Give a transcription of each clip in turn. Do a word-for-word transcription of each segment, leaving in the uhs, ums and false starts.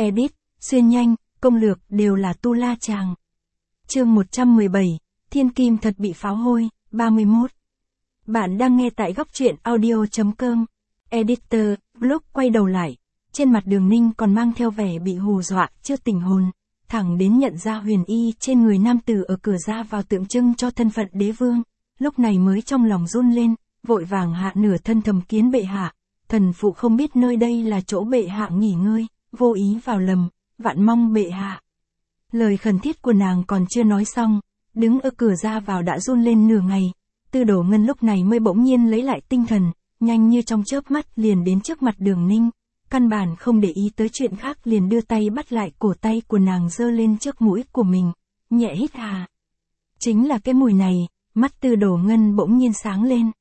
edit, xuyên nhanh, công lược đều là tu la chàng. Chương một trăm mười bảy, Thiên Kim thật bị pháo hôi, ba mươi mốt. Bạn đang nghe tại góc truyện audio chấm com. Editor, lúc quay đầu lại, trên mặt Đường Ninh còn mang theo vẻ bị hù dọa, chưa tỉnh hồn, thẳng đến nhận ra huyền y trên người nam tử ở cửa ra vào tượng trưng cho thân phận đế vương, lúc này mới trong lòng run lên, vội vàng hạ nửa thân thầm kiến bệ hạ, thần phụ không biết nơi đây là chỗ bệ hạ nghỉ ngơi, vô ý vào lầm, vạn mong bệ hạ. Lời khẩn thiết của nàng còn chưa nói xong, đứng ở cửa ra vào đã run lên nửa ngày, Tư Đồ Ngân lúc này mới bỗng nhiên lấy lại tinh thần, nhanh như trong chớp mắt liền đến trước mặt Đường Ninh, căn bản không để ý tới chuyện khác liền đưa tay bắt lại cổ tay của nàng giơ lên trước mũi của mình, nhẹ hít hà. Chính là cái mùi này, mắt Tư Đồ Ngân bỗng nhiên sáng lên.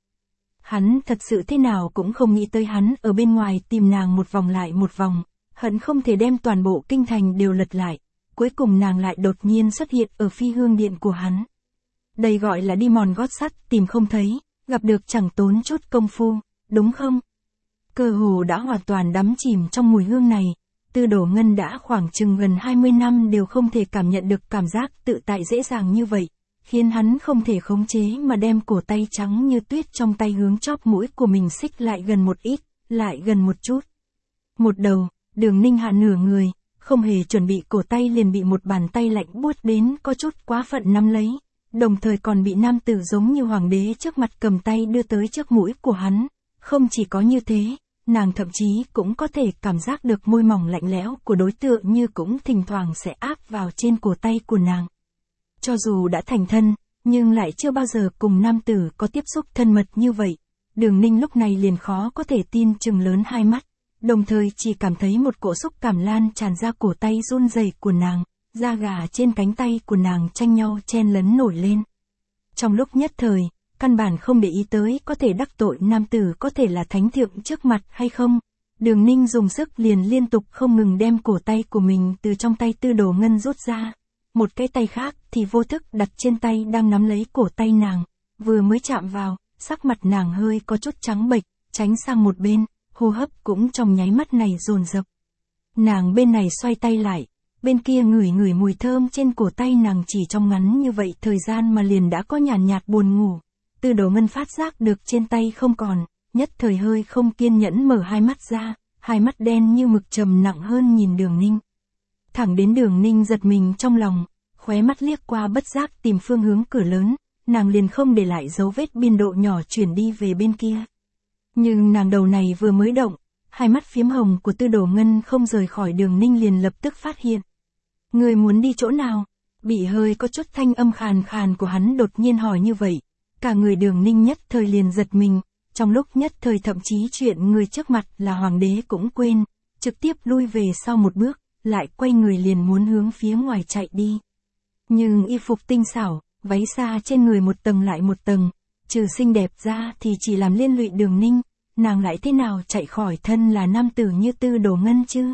Hắn thật sự thế nào cũng không nghĩ tới hắn ở bên ngoài tìm nàng một vòng lại một vòng, hận không thể đem toàn bộ kinh thành đều lật lại, cuối cùng nàng lại đột nhiên xuất hiện ở phi hương điện của hắn. Đây gọi là đi mòn gót sắt tìm không thấy, gặp được chẳng tốn chút công phu, đúng không? Cơ hồ đã hoàn toàn đắm chìm trong mùi hương này, Tư Đồ Ngân đã khoảng chừng gần hai mươi năm đều không thể cảm nhận được cảm giác tự tại dễ dàng như vậy, khiến hắn không thể khống chế mà đem cổ tay trắng như tuyết trong tay hướng chóp mũi của mình xích lại gần một ít, lại gần một chút. Một đầu, Đường Ninh hạ nửa người, không hề chuẩn bị cổ tay liền bị một bàn tay lạnh buốt đến có chút quá phận nắm lấy, đồng thời còn bị nam tử giống như hoàng đế trước mặt cầm tay đưa tới trước mũi của hắn. Không chỉ có như thế, nàng thậm chí cũng có thể cảm giác được môi mỏng lạnh lẽo của đối tượng như cũng thỉnh thoảng sẽ áp vào trên cổ tay của nàng. Cho dù đã thành thân, nhưng lại chưa bao giờ cùng nam tử có tiếp xúc thân mật như vậy. Đường Ninh lúc này liền khó có thể tin chừng lớn hai mắt, đồng thời chỉ cảm thấy một cỗ xúc cảm lan tràn ra cổ tay run rẩy của nàng, da gà trên cánh tay của nàng tranh nhau chen lấn nổi lên. Trong lúc nhất thời, căn bản không để ý tới có thể đắc tội nam tử có thể là thánh thượng trước mặt hay không. Đường Ninh dùng sức liền liên tục không ngừng đem cổ tay của mình từ trong tay Tư Đồ Ngân rút ra. Một cái tay khác thì vô thức đặt trên tay đang nắm lấy cổ tay nàng, vừa mới chạm vào, sắc mặt nàng hơi có chút trắng bệch, tránh sang một bên, hô hấp cũng trong nháy mắt này dồn dập. Nàng bên này xoay tay lại, bên kia ngửi ngửi mùi thơm trên cổ tay nàng, chỉ trong ngắn như vậy thời gian mà liền đã có nhàn nhạt, nhạt buồn ngủ. Tư Đồ Ngân phát giác được trên tay không còn, nhất thời hơi không kiên nhẫn mở hai mắt ra, hai mắt đen như mực trầm nặng hơn nhìn Đường Ninh. Thẳng đến Đường Ninh giật mình trong lòng, khóe mắt liếc qua bất giác tìm phương hướng cửa lớn, nàng liền không để lại dấu vết biên độ nhỏ chuyển đi về bên kia. Nhưng nàng đầu này vừa mới động, hai mắt phiếm hồng của Tư Đồ Ngân không rời khỏi Đường Ninh liền lập tức phát hiện. Người muốn đi chỗ nào? Bị hơi có chút thanh âm khàn khàn của hắn đột nhiên hỏi như vậy. Cả người Đường Ninh nhất thời liền giật mình, trong lúc nhất thời thậm chí chuyện người trước mặt là hoàng đế cũng quên, trực tiếp lui về sau một bước, lại quay người liền muốn hướng phía ngoài chạy đi. Nhưng y phục tinh xảo, váy xa trên người một tầng lại một tầng, trừ xinh đẹp ra thì chỉ làm liên lụy Đường Ninh, nàng lại thế nào chạy khỏi thân là nam tử như Tư Đồ Ngân chứ?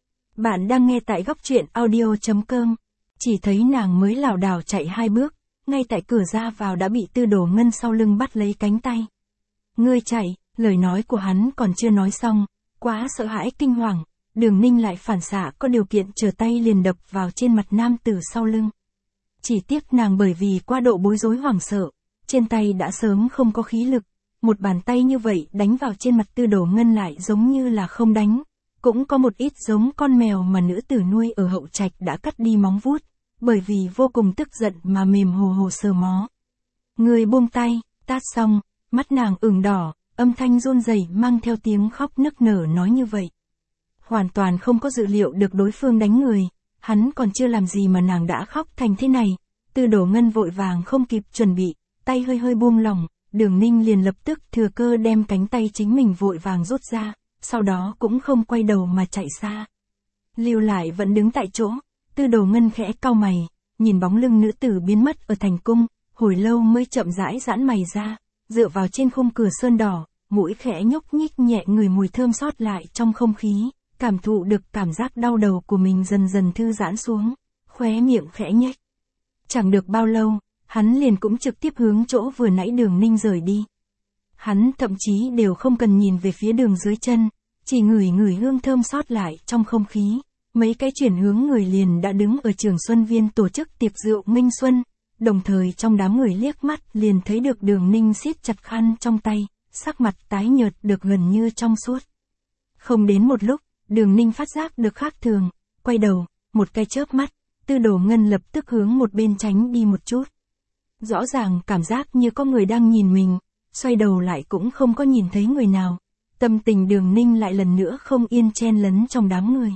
Bạn đang nghe tại góc truyện audio chấm com, chỉ thấy nàng mới lảo đảo chạy hai bước, ngay tại cửa ra vào đã bị Tư Đồ Ngân sau lưng bắt lấy cánh tay. Ngươi chạy, lời nói của hắn còn chưa nói xong, quá sợ hãi kinh hoàng, Đường Ninh lại phản xạ có điều kiện trở tay liền đập vào trên mặt nam tử sau lưng. Chỉ tiếc nàng bởi vì quá độ bối rối hoảng sợ, trên tay đã sớm không có khí lực, một bàn tay như vậy đánh vào trên mặt Tư Đồ Ngân lại giống như là không đánh, cũng có một ít giống con mèo mà nữ tử nuôi ở hậu trạch đã cắt đi móng vuốt, bởi vì vô cùng tức giận mà mềm hồ hồ sờ mó. Người buông tay, tát xong, mắt nàng ửng đỏ, âm thanh run rẩy mang theo tiếng khóc nức nở nói như vậy. Hoàn toàn không có dự liệu được đối phương đánh người, hắn còn chưa làm gì mà nàng đã khóc thành thế này. Tư Đồ Ngân vội vàng không kịp chuẩn bị, tay hơi hơi buông lỏng, Đường Ninh liền lập tức thừa cơ đem cánh tay chính mình vội vàng rút ra, sau đó cũng không quay đầu mà chạy xa. Lưu lại vẫn đứng tại chỗ, Tư Đồ Ngân khẽ cau mày, nhìn bóng lưng nữ tử biến mất ở thành cung, hồi lâu mới chậm rãi giãn mày ra, dựa vào trên khung cửa sơn đỏ, mũi khẽ nhúc nhích nhẹ người mùi thơm sót lại trong không khí, cảm thụ được cảm giác đau đầu của mình dần dần thư giãn xuống, khóe miệng khẽ nhếch. Chẳng được bao lâu, hắn liền cũng trực tiếp hướng chỗ vừa nãy Đường Ninh rời đi. Hắn thậm chí đều không cần nhìn về phía đường dưới chân, chỉ ngửi ngửi hương thơm sót lại trong không khí, mấy cái chuyển hướng người liền đã đứng ở Trường Xuân Viên tổ chức tiệc rượu nghênh xuân, đồng thời trong đám người liếc mắt liền thấy được Đường Ninh siết chặt khăn trong tay, sắc mặt tái nhợt được gần như trong suốt. Không đến một lúc, Đường Ninh phát giác được khác thường, quay đầu, một cái chớp mắt, Tư Đồ Ngân lập tức hướng một bên tránh đi một chút. Rõ ràng cảm giác như có người đang nhìn mình, xoay đầu lại cũng không có nhìn thấy người nào. Tâm tình Đường Ninh lại lần nữa không yên chen lấn trong đám người.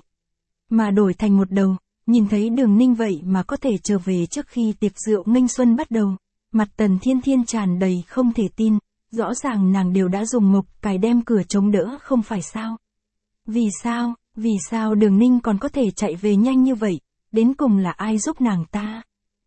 Mà đổi thành một đầu, nhìn thấy Đường Ninh vậy mà có thể trở về trước khi tiệc rượu nghênh xuân bắt đầu. Mặt Tần Thiên Thiên tràn đầy không thể tin, rõ ràng nàng đều đã dùng mộc cài đem cửa chống đỡ không phải sao. Vì sao, vì sao Đường Ninh còn có thể chạy về nhanh như vậy, đến cùng là ai giúp nàng ta?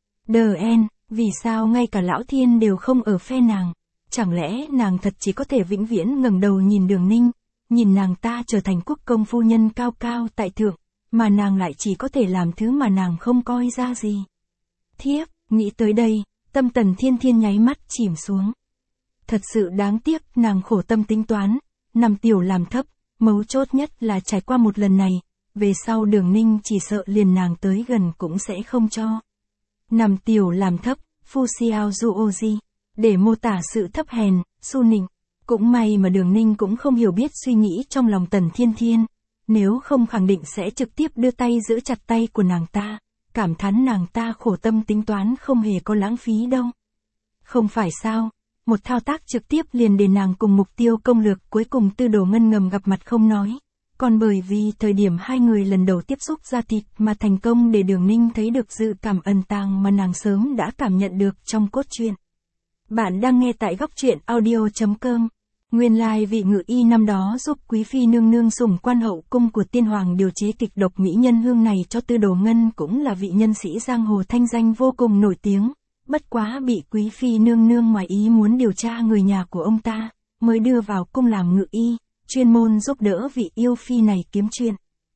Đờ en, vì sao ngay cả Lão Thiên đều không ở phe nàng? Chẳng lẽ nàng thật chỉ có thể vĩnh viễn ngẩng đầu nhìn Đường Ninh, nhìn nàng ta trở thành quốc công phu nhân cao cao tại thượng, mà nàng lại chỉ có thể làm thứ mà nàng không coi ra gì. Thiếp, nghĩ tới đây, tâm Tần Thiên Thiên nháy mắt chìm xuống. Thật sự đáng tiếc, nàng khổ tâm tính toán, nằm tiểu làm thấp, mấu chốt nhất là trải qua một lần này, về sau Đường Ninh chỉ sợ liền nàng tới gần cũng sẽ không cho. Nằm tiểu làm thấp, Phu Xiao Zuoji, để mô tả sự thấp hèn, su nịnh. Cũng may mà Đường Ninh cũng không hiểu biết suy nghĩ trong lòng Tần Thiên Thiên, nếu không khẳng định sẽ trực tiếp đưa tay giữ chặt tay của nàng ta, cảm thán nàng ta khổ tâm tính toán không hề có lãng phí đâu. Không phải sao, một thao tác trực tiếp liền để nàng cùng mục tiêu công lược cuối cùng Tư Đồ Ngân ngầm gặp mặt không nói, còn bởi vì thời điểm hai người lần đầu tiếp xúc da thịt mà thành công để Đường Ninh thấy được dự cảm ẩn tàng mà nàng sớm đã cảm nhận được trong cốt truyện. Bạn đang nghe tại góc truyện audio chấm com. Nguyên lai vị Ngự Y năm đó giúp quý phi nương nương sủng quan hậu cung của tiên hoàng điều chế kịch độc mỹ nhân hương này cho Tư Đồ Ngân cũng là vị nhân sĩ giang hồ thanh danh vô cùng nổi tiếng, bất quá bị quý phi nương nương ngoài ý muốn điều tra người nhà của ông ta, mới đưa vào cung làm ngự y, chuyên môn giúp đỡ vị yêu phi này kiếm chuyện.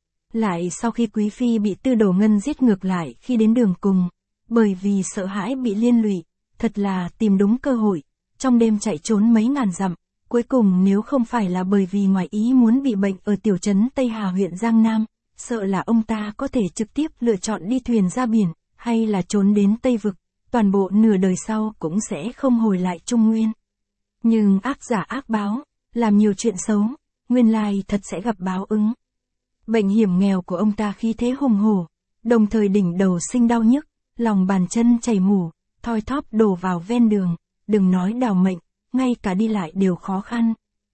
Lại sau khi quý phi bị Tư Đồ Ngân giết ngược lại khi đến đường cùng, bởi vì sợ hãi bị liên lụy, thật là tìm đúng cơ hội, trong đêm chạy trốn mấy ngàn dặm, cuối cùng nếu không phải là bởi vì ngoài ý muốn bị bệnh ở tiểu trấn Tây Hà huyện Giang Nam, sợ là ông ta có thể trực tiếp lựa chọn đi thuyền ra biển, hay là trốn đến Tây Vực, toàn bộ nửa đời sau cũng sẽ không hồi lại Trung Nguyên. Nhưng ác giả ác báo, làm nhiều chuyện xấu, nguyên lai thật sẽ gặp báo ứng. Bệnh hiểm nghèo của ông ta khí thế hùng hổ, đồng thời đỉnh đầu sinh đau nhức, lòng bàn chân chảy mủ, thoi thóp đổ vào ven đường, đừng nói đào mệnh, ngay cả đi lại đều khó khăn.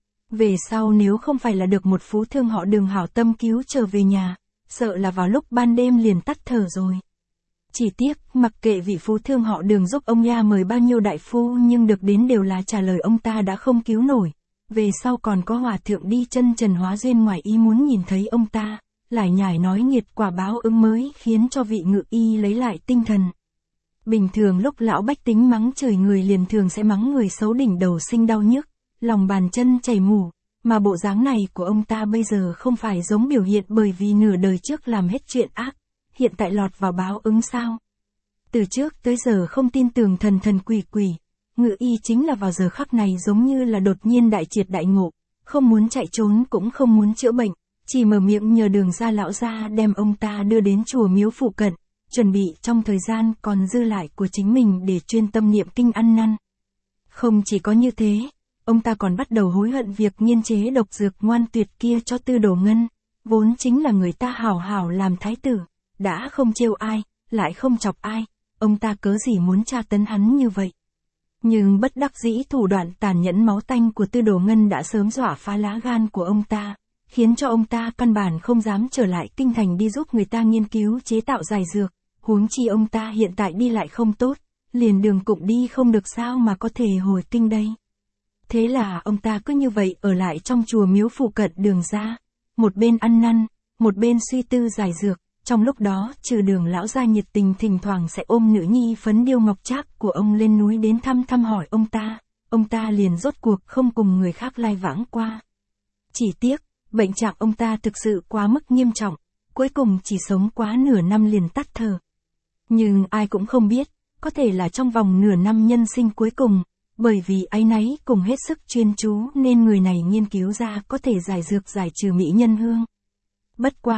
Về sau nếu không phải là được một phú thương họ Đường hảo tâm cứu trở về nhà, sợ là vào lúc ban đêm liền tắt thở rồi. Chỉ tiếc, mặc kệ vị phú thương họ Đường giúp ông nha mời bao nhiêu đại phu nhưng được đến đều là trả lời ông ta đã không cứu nổi. Về sau còn có hòa thượng đi chân trần hóa duyên ngoài ý muốn nhìn thấy ông ta, lại nhải nói nghiệt quả báo ứng mới khiến cho vị Ngự Y lấy lại tinh thần. Bình thường lúc lão bách tính mắng chửi người liền thường sẽ mắng người xấu đỉnh đầu sinh đau nhức, lòng bàn chân chảy mủ, mà bộ dáng này của ông ta bây giờ không phải giống biểu hiện bởi vì nửa đời trước làm hết chuyện ác, hiện tại lọt vào báo ứng sao? Từ trước tới giờ không tin tưởng thần thần quỷ quỷ, Ngự Y chính là vào giờ khắc này giống như là đột nhiên đại triệt đại ngộ, không muốn chạy trốn cũng không muốn chữa bệnh, chỉ mở miệng nhờ Đường gia lão gia đem ông ta đưa đến chùa miếu phụ cận, chuẩn bị trong thời gian còn dư lại của chính mình để chuyên tâm niệm kinh ăn năn. Không chỉ có như thế, ông ta còn bắt đầu hối hận việc nghiên chế độc dược ngoan tuyệt kia cho Tư Đồ Ngân, vốn chính là người ta hảo hảo làm thái tử, đã không trêu ai, lại không chọc ai, ông ta cớ gì muốn tra tấn hắn như vậy. Nhưng bất đắc dĩ thủ đoạn tàn nhẫn máu tanh của Tư Đồ Ngân đã sớm dọa phá lá gan của ông ta, khiến cho ông ta căn bản không dám trở lại kinh thành đi giúp người ta nghiên cứu chế tạo giải dược, huống chi ông ta hiện tại đi lại không tốt, liền đường cụng đi không được sao mà có thể hồi kinh đây. Thế là ông ta cứ như vậy ở lại trong chùa miếu phụ cận Đường gia, một bên ăn năn, một bên suy tư giải dược, trong lúc đó trừ Đường lão gia nhiệt tình thỉnh thoảng sẽ ôm nữ nhi phấn điêu ngọc trác của ông lên núi đến thăm thăm hỏi ông ta, ông ta liền rốt cuộc không cùng người khác lai vãng qua. Chỉ tiếc, bệnh trạng ông ta thực sự quá mức nghiêm trọng, cuối cùng chỉ sống quá nửa năm liền tắt thở. Nhưng ai cũng không biết, có thể là trong vòng nửa năm nhân sinh cuối cùng, bởi vì áy náy cùng hết sức chuyên chú nên người này nghiên cứu ra có thể giải dược giải trừ mỹ nhân hương. Bất quá,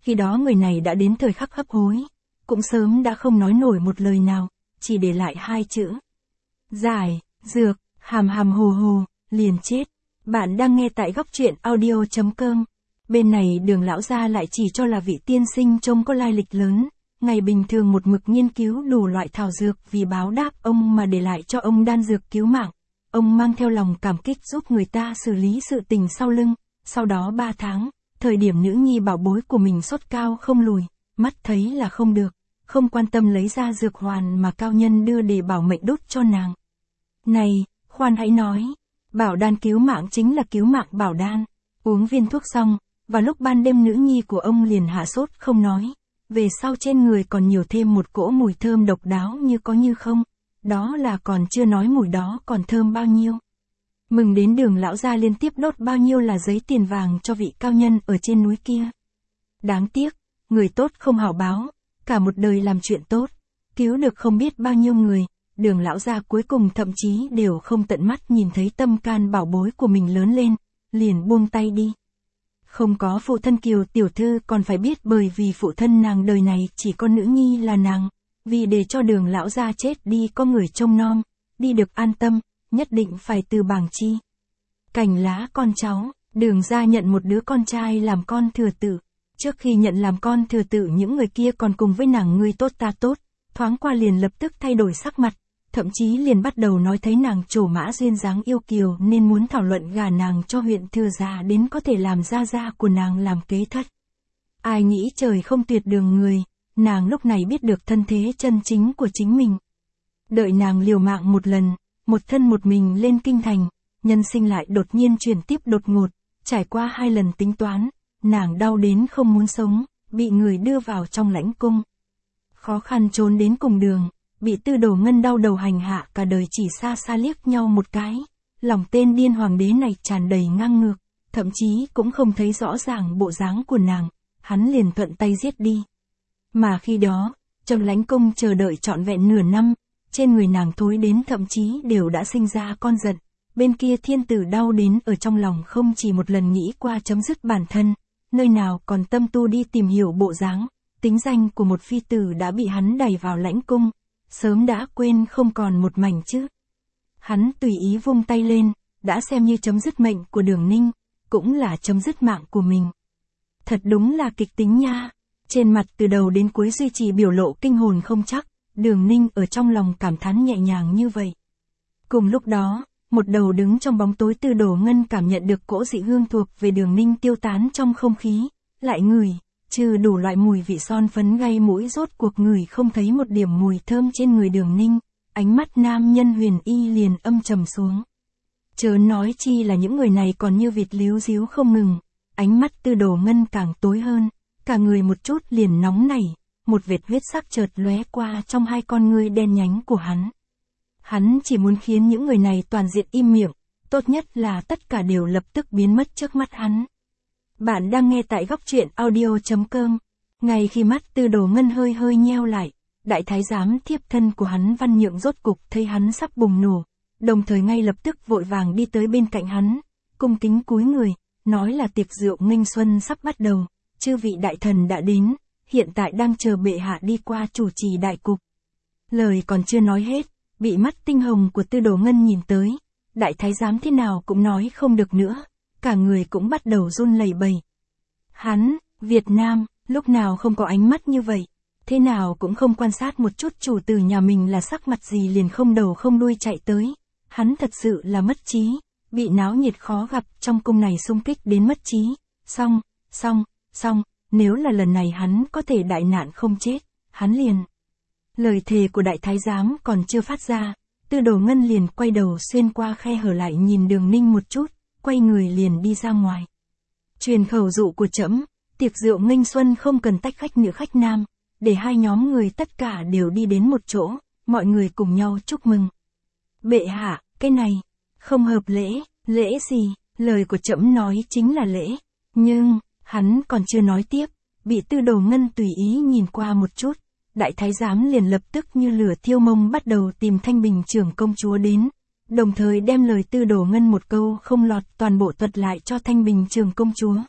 khi đó người này đã đến thời khắc hấp hối, cũng sớm đã không nói nổi một lời nào, chỉ để lại hai chữ. Giải, dược, hàm hàm hồ hồ, liền chết. Bạn đang nghe tại góc truyện audio chấm com. Bên này Đường lão gia lại chỉ cho là vị tiên sinh trông có lai lịch lớn, ngày bình thường một mực nghiên cứu đủ loại thảo dược vì báo đáp ông mà để lại cho ông đan dược cứu mạng. Ông mang theo lòng cảm kích giúp người ta xử lý sự tình sau lưng. Sau đó ba tháng, thời điểm nữ nhi bảo bối của mình sốt cao không lùi, mắt thấy là không được, không quan tâm lấy ra dược hoàn mà cao nhân đưa để bảo mệnh đốt cho nàng. Này, khoan hãy nói, bảo đan cứu mạng chính là cứu mạng bảo đan. Uống viên thuốc xong, và lúc ban đêm nữ nhi của ông liền hạ sốt không nói, về sau trên người còn nhiều thêm một cỗ mùi thơm độc đáo như có như không, đó là còn chưa nói mùi đó còn thơm bao nhiêu. Mừng đến Đường lão gia liên tiếp đốt bao nhiêu là giấy tiền vàng cho vị cao nhân ở trên núi kia. Đáng tiếc, người tốt không hảo báo, cả một đời làm chuyện tốt, cứu được không biết bao nhiêu người, Đường lão gia cuối cùng thậm chí đều không tận mắt nhìn thấy tâm can bảo bối của mình lớn lên, liền buông tay đi. Không có phụ thân Kiều tiểu thư còn phải biết bởi vì phụ thân nàng đời này chỉ có nữ nhi là nàng, vì để cho Đường lão gia chết đi có người trông nom, đi được an tâm, nhất định phải từ bảng chi. Cành lá con cháu, Đường gia nhận một đứa con trai làm con thừa tự. Trước khi nhận làm con thừa tự những người kia còn cùng với nàng ngươi tốt ta tốt, thoáng qua liền lập tức thay đổi sắc mặt, thậm chí liền bắt đầu nói thấy nàng trổ mã duyên dáng yêu kiều nên muốn thảo luận gả nàng cho huyện thừa gia đến có thể làm gia gia của nàng làm kế thất. Ai nghĩ trời không tuyệt đường người, nàng lúc này biết được thân thế chân chính của chính mình. Đợi nàng liều mạng một lần, một thân một mình lên kinh thành, nhân sinh lại đột nhiên chuyển tiếp đột ngột, trải qua hai lần tính toán, nàng đau đến không muốn sống, bị người đưa vào trong lãnh cung. Khó khăn trốn đến cùng đường, bị Tư Đồ Ngân đau đầu hành hạ cả đời chỉ xa xa liếc nhau một cái, lòng tên điên hoàng đế này tràn đầy ngang ngược, thậm chí cũng không thấy rõ ràng bộ dáng của nàng, hắn liền thuận tay giết đi. Mà khi đó, trong lãnh cung chờ đợi trọn vẹn nửa năm, trên người nàng thối đến thậm chí đều đã sinh ra con giận, bên kia thiên tử đau đến ở trong lòng không chỉ một lần nghĩ qua chấm dứt bản thân, nơi nào còn tâm tu đi tìm hiểu bộ dáng, tính danh của một phi tử đã bị hắn đẩy vào lãnh cung, sớm đã quên không còn một mảnh chứ. Hắn tùy ý vung tay lên, đã xem như chấm dứt mệnh của Đường Ninh, cũng là chấm dứt mạng của mình. Thật đúng là kịch tính nha, trên mặt từ đầu đến cuối duy trì biểu lộ kinh hồn không chắc. Đường Ninh ở trong lòng cảm thán nhẹ nhàng như vậy. Cùng lúc đó, một đầu đứng trong bóng tối Tư Đồ Ngân cảm nhận được cỗ dị hương thuộc về Đường Ninh tiêu tán trong không khí, lại ngửi, trừ đủ loại mùi vị son phấn gây mũi rốt cuộc ngửi không thấy một điểm mùi thơm trên người Đường Ninh, ánh mắt nam nhân huyền y liền âm trầm xuống. Chớ nói chi là những người này còn như vịt líu díu không ngừng, ánh mắt Tư Đồ Ngân càng tối hơn, cả người một chút liền nóng nảy. Một vệt huyết sắc chợt lóe qua trong hai con ngươi đen nhánh của hắn. Hắn chỉ muốn khiến những người này toàn diện im miệng, tốt nhất là tất cả đều lập tức biến mất trước mắt hắn. Bạn đang nghe tại góc truyện audio chấm com. Ngay khi mắt Tư Đồ Ngân hơi hơi nheo lại, đại thái giám thiếp thân của hắn Văn Nhượng rốt cục thấy hắn sắp bùng nổ, đồng thời ngay lập tức vội vàng đi tới bên cạnh hắn, cung kính cúi người, nói là tiệc rượu nghênh xuân sắp bắt đầu, chư vị đại thần đã đến. Hiện tại đang chờ bệ hạ đi qua chủ trì đại cục. Lời còn chưa nói hết, bị mắt tinh hồng của Tư Đồ Ngân nhìn tới, đại thái giám thế nào cũng nói không được nữa, cả người cũng bắt đầu run lẩy bẩy. Hắn, Việt Nam, lúc nào không có ánh mắt như vậy, thế nào cũng không quan sát một chút chủ tử nhà mình là sắc mặt gì liền không đầu không đuôi chạy tới, hắn thật sự là mất trí, bị náo nhiệt khó gặp trong cung này xung kích đến mất trí, xong, xong, xong. Nếu là lần này hắn có thể đại nạn không chết, hắn liền. Lời thề của đại thái giám còn chưa phát ra, Tư Đồ Ngân liền quay đầu xuyên qua khe hở lại nhìn Đường Ninh một chút, quay người liền đi ra ngoài. Truyền khẩu dụ của trẫm, tiệc rượu nghênh xuân không cần tách khách nữ khách nam, để hai nhóm người tất cả đều đi đến một chỗ, mọi người cùng nhau chúc mừng. Bệ hạ, cái này, không hợp lễ, lễ gì, lời của trẫm nói chính là lễ, nhưng... Hắn còn chưa nói tiếp, bị Tư Đồ Ngân tùy ý nhìn qua một chút, đại thái giám liền lập tức như lửa thiêu mông bắt đầu tìm Thanh Bình trưởng công chúa đến, đồng thời đem lời Tư Đồ Ngân một câu không lọt toàn bộ thuật lại cho Thanh Bình trưởng công chúa.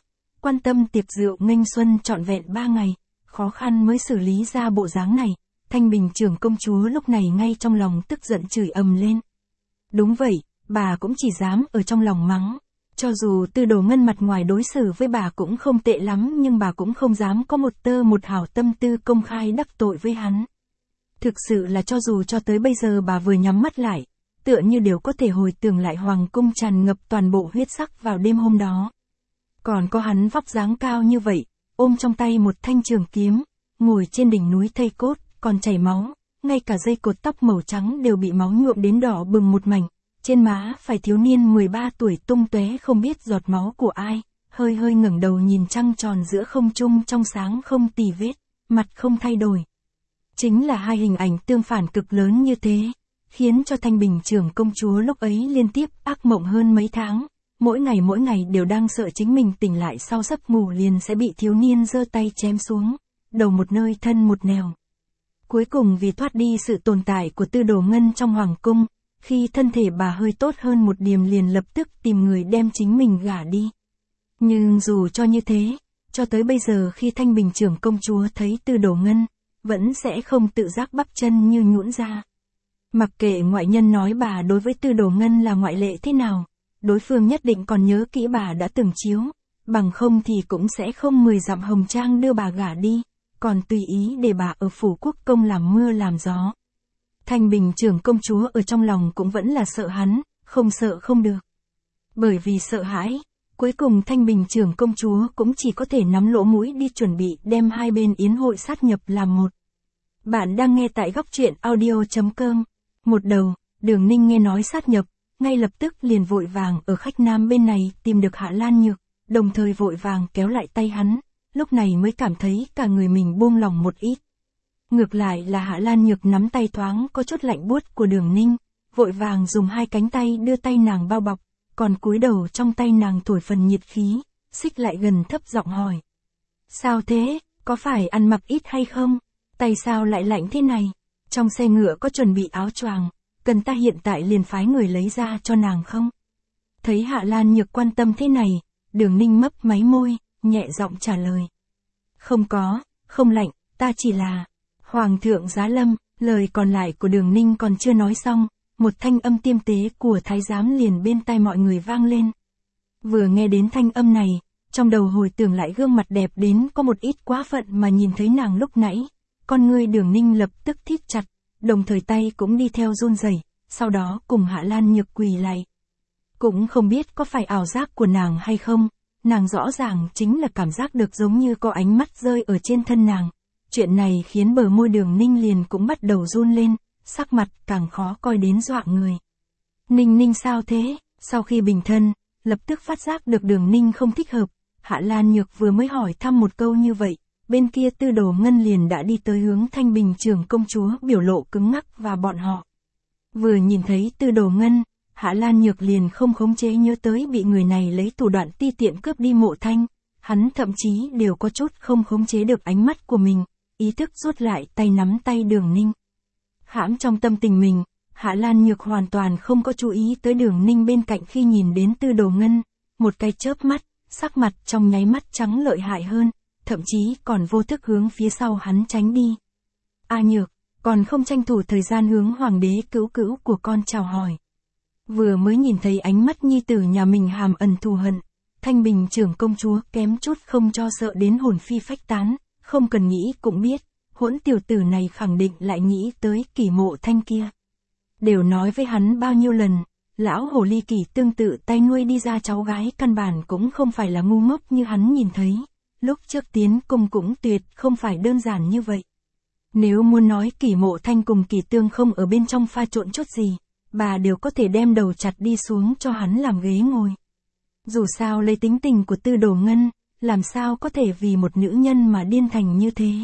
quan tâm tiệc rượu nghênh xuân trọn vẹn ba ngày, khó khăn mới xử lý ra bộ dáng này, Thanh Bình trưởng công chúa lúc này ngay trong lòng tức giận chửi ầm lên. Đúng vậy, bà cũng chỉ dám ở trong lòng mắng. Cho dù Tư Đồ Ngân mặt ngoài đối xử với bà cũng không tệ lắm nhưng bà cũng không dám có một tơ một hào tâm tư công khai đắc tội với hắn. Thực sự là cho dù cho tới bây giờ bà vừa nhắm mắt lại, tựa như đều có thể hồi tưởng lại hoàng cung tràn ngập toàn bộ huyết sắc vào đêm hôm đó. Còn có hắn vóc dáng cao như vậy, ôm trong tay một thanh trường kiếm, ngồi trên đỉnh núi thây cốt, còn chảy máu, ngay cả dây cột tóc màu trắng đều bị máu nhuộm đến đỏ bừng một mảnh, trên má phải thiếu niên mười ba tuổi tung tóe không biết giọt máu của ai, hơi hơi ngẩng đầu nhìn trăng tròn giữa không trung trong sáng không tì vết, mặt không thay đổi. Chính là hai hình ảnh tương phản cực lớn như thế, khiến cho Thanh Bình trưởng công chúa lúc ấy liên tiếp ác mộng hơn mấy tháng, mỗi ngày mỗi ngày đều đang sợ chính mình tỉnh lại sau giấc ngủ liền sẽ bị thiếu niên giơ tay chém xuống, đầu một nơi thân một nẻo. Cuối cùng vì thoát đi sự tồn tại của Tư Đồ Ngân trong hoàng cung, khi thân thể bà hơi tốt hơn một điểm liền lập tức tìm người đem chính mình gả đi. Nhưng dù cho như thế, cho tới bây giờ khi Thanh Bình trưởng công chúa thấy Tư Đồ Ngân, vẫn sẽ không tự giác bắp chân như nhũn ra. Mặc kệ ngoại nhân nói bà đối với Tư Đồ Ngân là ngoại lệ thế nào, đối phương nhất định còn nhớ kỹ bà đã từng chiếu, bằng không thì cũng sẽ không mười dặm hồng trang đưa bà gả đi, còn tùy ý để bà ở phủ quốc công làm mưa làm gió. Thanh Bình trưởng công chúa ở trong lòng cũng vẫn là sợ hắn, không sợ không được. Bởi vì sợ hãi, cuối cùng Thanh Bình trưởng công chúa cũng chỉ có thể nắm lỗ mũi đi chuẩn bị đem hai bên yến hội sát nhập làm một. Bạn đang nghe tại góc truyện audio chấm com. Một đầu, Đường Ninh nghe nói sát nhập, ngay lập tức liền vội vàng ở khách nam bên này tìm được Hạ Lan Nhược, đồng thời vội vàng kéo lại tay hắn, lúc này mới cảm thấy cả người mình buông lòng một ít. Ngược lại là Hạ Lan Nhược nắm tay thoáng có chút lạnh buốt của Đường Ninh, vội vàng dùng hai cánh tay đưa tay nàng bao bọc, còn cúi đầu trong tay nàng thổi phần nhiệt khí, xích lại gần thấp giọng hỏi. Sao thế, có phải ăn mặc ít hay không? Tay sao lại lạnh thế này? Trong xe ngựa có chuẩn bị áo choàng, cần ta hiện tại liền phái người lấy ra cho nàng không? Thấy Hạ Lan Nhược quan tâm thế này, Đường Ninh mấp máy môi, nhẹ giọng trả lời. Không có, không lạnh, ta chỉ là... Hoàng thượng giá lâm, lời còn lại của Đường Ninh còn chưa nói xong, một thanh âm tiêm tế của thái giám liền bên tai mọi người vang lên. Vừa nghe đến thanh âm này, trong đầu hồi tưởng lại gương mặt đẹp đến có một ít quá phận mà nhìn thấy nàng lúc nãy, con ngươi Đường Ninh lập tức thít chặt, đồng thời tay cũng đi theo run rẩy, sau đó cùng Hạ Lan Nhược quỳ lại. Cũng không biết có phải ảo giác của nàng hay không, nàng rõ ràng chính là cảm giác được giống như có ánh mắt rơi ở trên thân nàng. Chuyện này khiến bờ môi Đường Ninh liền cũng bắt đầu run lên, sắc mặt càng khó coi đến dọa người. Ninh Ninh sao thế? Sau khi bình thân, lập tức phát giác được Đường Ninh không thích hợp, Hạ Lan Nhược vừa mới hỏi thăm một câu như vậy, bên kia Tư Đồ Ngân liền đã đi tới hướng Thanh Bình trưởng công chúa biểu lộ cứng ngắc và bọn họ. Vừa nhìn thấy Tư Đồ Ngân, Hạ Lan Nhược liền không khống chế nhớ tới bị người này lấy thủ đoạn ti tiện cướp đi Mộ Thanh, hắn thậm chí đều có chút không khống chế được ánh mắt của mình. Ý thức rút lại tay nắm tay Đường Ninh. Hãm trong tâm tình mình, Hạ Lan Nhược hoàn toàn không có chú ý tới Đường Ninh bên cạnh khi nhìn đến Tư Đồ Ngân, một cái chớp mắt, sắc mặt trong nháy mắt trắng lợi hại hơn, thậm chí còn vô thức hướng phía sau hắn tránh đi. A Nhược, còn không tranh thủ thời gian hướng hoàng đế cứu cữu của con chào hỏi. Vừa mới nhìn thấy ánh mắt nhi tử nhà mình hàm ẩn thù hận, Thanh Bình trưởng công chúa kém chút không cho sợ đến hồn phi phách tán. Không cần nghĩ cũng biết, hỗn tiểu tử này khẳng định lại nghĩ tới Kỷ Mộ Thanh kia. Đều nói với hắn bao nhiêu lần, lão hồ ly Kỷ tương tự tay nuôi đi ra cháu gái căn bản cũng không phải là ngu ngốc như hắn nhìn thấy, lúc trước tiến cung cũng tuyệt không phải đơn giản như vậy. Nếu muốn nói Kỷ Mộ Thanh cùng Kỷ Tương không ở bên trong pha trộn chút gì, bà đều có thể đem đầu chặt đi xuống cho hắn làm ghế ngồi. Dù sao lấy tính tình của Tư Đồ Ngân, làm sao có thể vì một nữ nhân mà điên thành như thế.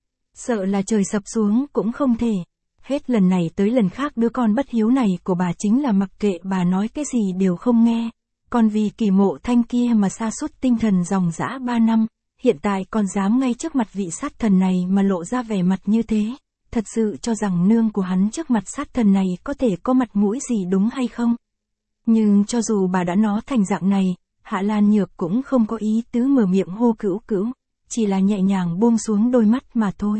Sợ là trời sập xuống cũng không thể. Hết lần này tới lần khác đứa con bất hiếu này của bà chính là mặc kệ bà nói cái gì đều không nghe. Còn vì Kỷ Mộ Thanh kia mà sa sút tinh thần dòng dã ba năm, hiện tại còn dám ngay trước mặt vị sát thần này mà lộ ra vẻ mặt như thế. Thật sự cho rằng nương của hắn trước mặt sát thần này có thể có mặt mũi gì đúng hay không? Nhưng cho dù bà đã nó thành dạng này, Hạ Lan Nhược cũng không có ý tứ mở miệng hô cữu cữu, chỉ là nhẹ nhàng buông xuống đôi mắt mà thôi.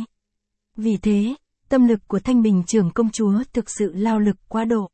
Vì thế, tâm lực của Thanh Bình trưởng công chúa thực sự lao lực quá độ.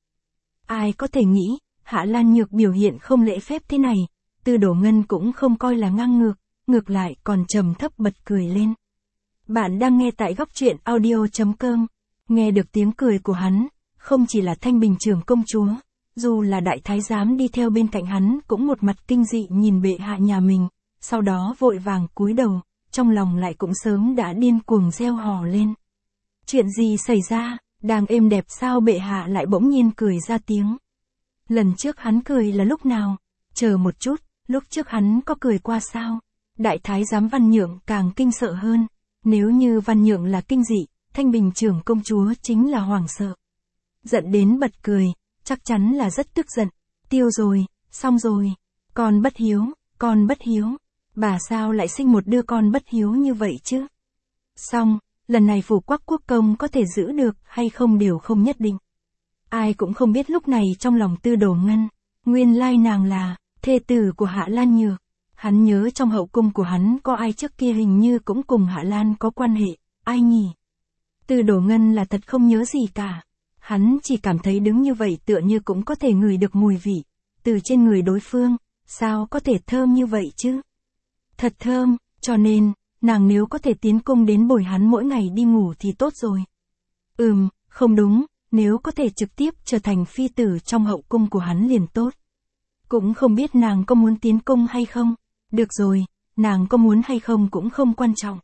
Ai có thể nghĩ, Hạ Lan Nhược biểu hiện không lễ phép thế này, Tư Đổ Ngân cũng không coi là ngang ngược, ngược lại còn trầm thấp bật cười lên. Bạn đang nghe tại góc truyện audio chấm com, nghe được tiếng cười của hắn, không chỉ là Thanh Bình trưởng công chúa, dù là đại thái giám đi theo bên cạnh hắn cũng một mặt kinh dị nhìn bệ hạ nhà mình, sau đó vội vàng cúi đầu, trong lòng lại cũng sớm đã điên cuồng reo hò lên. Chuyện gì xảy ra, đang êm đẹp sao bệ hạ lại bỗng nhiên cười ra tiếng. Lần trước hắn cười là lúc nào? Chờ một chút, lúc trước hắn có cười qua sao? Đại thái giám Văn Nhượng càng kinh sợ hơn. Nếu như Văn Nhượng là kinh dị, Thanh Bình trưởng công chúa chính là hoảng sợ. Giận đến bật cười, chắc chắn là rất tức giận. Tiêu rồi, xong rồi. Con bất hiếu, con bất hiếu. Bà sao lại sinh một đứa con bất hiếu như vậy chứ? Xong, lần này Phủ Quắc quốc công có thể giữ được hay không đều không nhất định. Ai cũng không biết lúc này trong lòng Tư Đổ Ngân, nguyên lai nàng là thê tử của Hạ Lan Nhược. Hắn nhớ trong hậu cung của hắn có ai trước kia hình như cũng cùng Hạ Lan có quan hệ, ai nhỉ? Tư Đổ Ngân là thật không nhớ gì cả. Hắn chỉ cảm thấy đứng như vậy tựa như cũng có thể ngửi được mùi vị, từ trên người đối phương, sao có thể thơm như vậy chứ? Thật thơm, cho nên, nàng nếu có thể tiến cung đến bồi hắn mỗi ngày đi ngủ thì tốt rồi. Ừm, không đúng, nếu có thể trực tiếp trở thành phi tử trong hậu cung của hắn liền tốt. Cũng không biết nàng có muốn tiến cung hay không. Được rồi, nàng có muốn hay không cũng không quan trọng.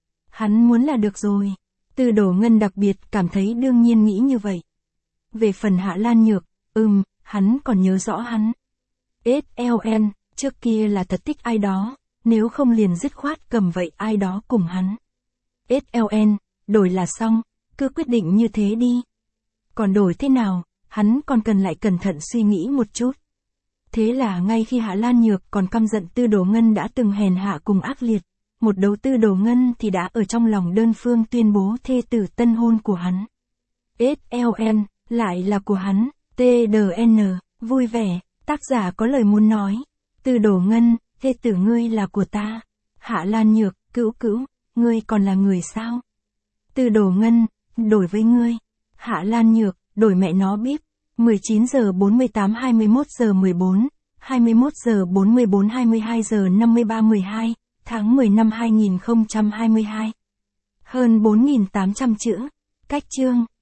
Hắn muốn là được rồi. Tư Đổ Ngân đặc biệt cảm thấy đương nhiên nghĩ như vậy. Về phần Hạ Lan Nhược, ừm, hắn còn nhớ rõ hắn. ét lờ en, trước kia là thật thích ai đó, nếu không liền dứt khoát cầm vậy ai đó cùng hắn. ét lờ en, đổi là xong, cứ quyết định như thế đi. Còn đổi thế nào, hắn còn cần lại cẩn thận suy nghĩ một chút. Thế là ngay khi Hạ Lan Nhược còn căm giận Tư Đổ Ngân đã từng hèn hạ cùng ác liệt, một đấu Tư Đổ Ngân thì đã ở trong lòng đơn phương tuyên bố thê tử tân hôn của hắn. ét lờ en, lại là của hắn, tê đê en, vui vẻ, tác giả có lời muốn nói. Tư Đổ Ngân, thê tử ngươi là của ta. Hạ Lan Nhược, cữu cữu, ngươi còn là người sao? Tư Đổ Ngân, đổi với ngươi. Hạ Lan Nhược, đổi mẹ nó bíp. mười chín giờ bốn mươi tám hai mươi mốt giờ mười bốn, hai mươi mốt giờ bốn mươi bốn hai mươi hai giờ năm mươi ba mười hai, tháng mười năm hai nghìn không trăm hai mươi hai. Hơn bốn nghìn tám trăm chữ. Cách chương.